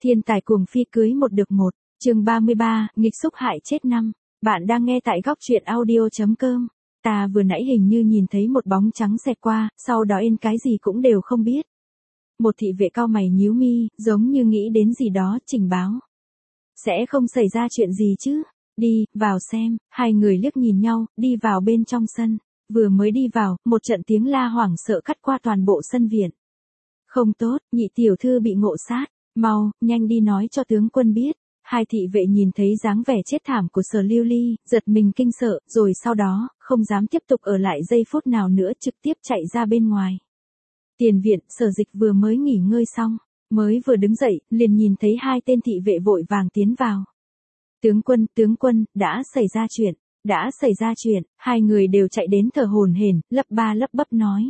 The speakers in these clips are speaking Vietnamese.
Thiên tài cuồng phi cưới một được một, chương 33, nghịch xúc hại chết năm. Bạn đang nghe tại góc truyện audio.com. Ta vừa nãy hình như nhìn thấy một bóng trắng xẹt qua, sau đó yên cái gì cũng đều không biết. Một thị vệ cau mày nhíu mi, giống như nghĩ đến gì đó, trình báo. Sẽ không xảy ra chuyện gì chứ? Đi, vào xem. Hai người liếc nhìn nhau, đi vào bên trong sân. Vừa mới đi vào, một trận tiếng la hoảng sợ cắt qua toàn bộ sân viện. Không tốt, nhị tiểu thư bị ngộ sát. Mau, nhanh đi nói cho tướng quân biết. Hai thị vệ nhìn thấy dáng vẻ chết thảm của Sở Lưu Ly, giật mình kinh sợ, rồi sau đó, không dám tiếp tục ở lại giây phút nào nữa, trực tiếp chạy ra bên ngoài. Tiền viện, Sở Dịch vừa mới nghỉ ngơi xong, mới vừa đứng dậy, liền nhìn thấy hai tên thị vệ vội vàng tiến vào. Tướng quân, đã xảy ra chuyện, hai người đều chạy đến thở hổn hển, lắp ba lắp bắp nói.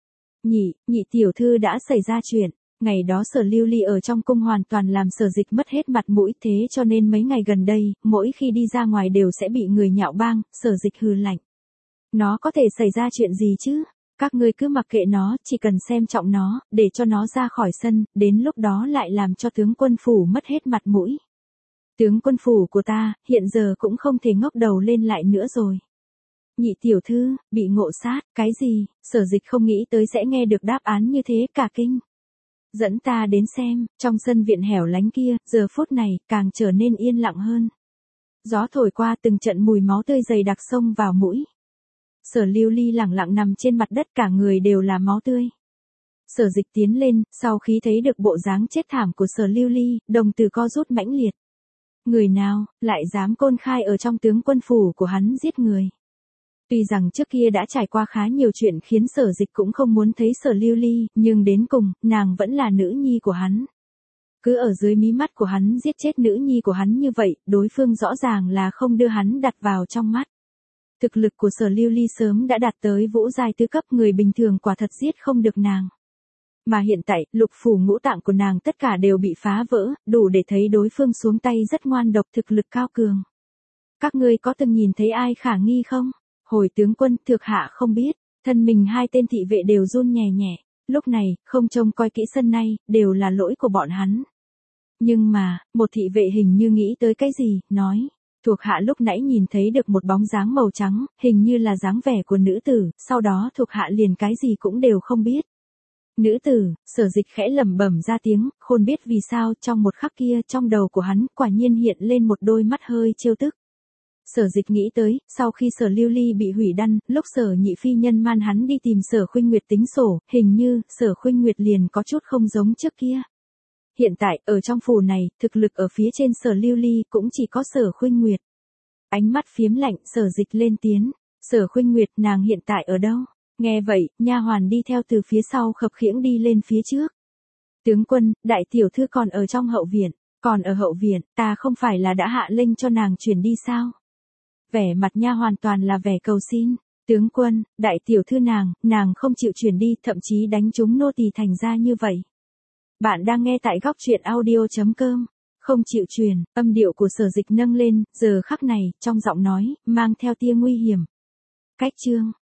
Nhị tiểu thư đã xảy ra chuyện. Ngày đó Sở Lưu Ly ở trong cung hoàn toàn làm Sở Dịch mất hết mặt mũi, thế cho nên mấy ngày gần đây, mỗi khi đi ra ngoài đều sẽ bị người nhạo báng. Sở Dịch hừ lạnh. Nó có thể xảy ra chuyện gì chứ? Các ngươi cứ mặc kệ nó, chỉ cần xem trọng nó, để cho nó ra khỏi sân, đến lúc đó lại làm cho tướng quân phủ mất hết mặt mũi. Tướng quân phủ của ta, hiện giờ cũng không thể ngóc đầu lên lại nữa rồi. Nhị tiểu thư, bị ngộ sát, cái gì? Sở Dịch không nghĩ tới sẽ nghe được đáp án như thế, cả kinh. Dẫn ta đến xem. Trong sân viện hẻo lánh kia, giờ phút này, càng trở nên yên lặng hơn. Gió thổi qua, từng trận mùi máu tươi dày đặc xông vào mũi. Sở Lưu Ly lẳng lặng nằm trên mặt đất, cả người đều là máu tươi. Sở Dịch tiến lên, sau khi thấy được bộ dáng chết thảm của Sở Lưu Ly, đồng tử co rút mãnh liệt. Người nào, lại dám công khai ở trong tướng quân phủ của hắn giết người. Tuy rằng trước kia đã trải qua khá nhiều chuyện khiến Sở Dịch cũng không muốn thấy Sở Lưu Ly, nhưng đến cùng, nàng vẫn là nữ nhi của hắn. Cứ ở dưới mí mắt của hắn giết chết nữ nhi của hắn như vậy, đối phương rõ ràng là không đưa hắn đặt vào trong mắt. Thực lực của Sở Lưu Ly sớm đã đạt tới vũ giai tứ cấp, người bình thường quả thật giết không được nàng. Mà hiện tại, lục phủ ngũ tạng của nàng tất cả đều bị phá vỡ, đủ để thấy đối phương xuống tay rất ngoan độc, thực lực cao cường. Các ngươi có từng nhìn thấy ai khả nghi không? Hồi tướng quân, thuộc hạ không biết. Thân mình hai tên thị vệ đều run nhẹ nhẹ. Lúc này, không trông coi kỹ sân này, đều là lỗi của bọn hắn. Nhưng mà, một thị vệ hình như nghĩ tới cái gì, nói. Thuộc hạ lúc nãy nhìn thấy được một bóng dáng màu trắng, hình như là dáng vẻ của nữ tử, sau đó thuộc hạ liền cái gì cũng đều không biết. Nữ tử, Sở Dịch khẽ lẩm bẩm ra tiếng, khôn biết vì sao, trong một khắc kia, trong đầu của hắn, quả nhiên hiện lên một đôi mắt hơi trêu tức. Sở Dịch nghĩ tới, sau khi Sở Lưu Ly bị hủy đăn, lúc Sở Nhị phi nhân man hắn đi tìm Sở Khuynh Nguyệt tính sổ, hình như, Sở Khuynh Nguyệt liền có chút không giống trước kia. Hiện tại, ở trong phủ này, thực lực ở phía trên Sở Lưu Ly cũng chỉ có Sở Khuynh Nguyệt. Ánh mắt phiếm lạnh, Sở Dịch lên tiếng. Sở Khuynh Nguyệt, nàng hiện tại ở đâu? Nghe vậy, nha hoàn đi theo từ phía sau khập khiễng đi lên phía trước. Tướng quân, đại tiểu thư còn ở trong hậu viện. Còn ở hậu viện, ta không phải là đã hạ lệnh cho nàng chuyển đi sao? Vẻ mặt nha hoàn toàn là vẻ cầu xin. Tướng quân, đại tiểu thư nàng không chịu chuyển đi, thậm chí đánh chúng nô tỳ thành ra như vậy. Bạn đang nghe tại góc truyện audio.com. Không chịu truyền, âm điệu của Sở Dịch nâng lên, giờ khắc này, trong giọng nói, mang theo tia nguy hiểm. Cách chương.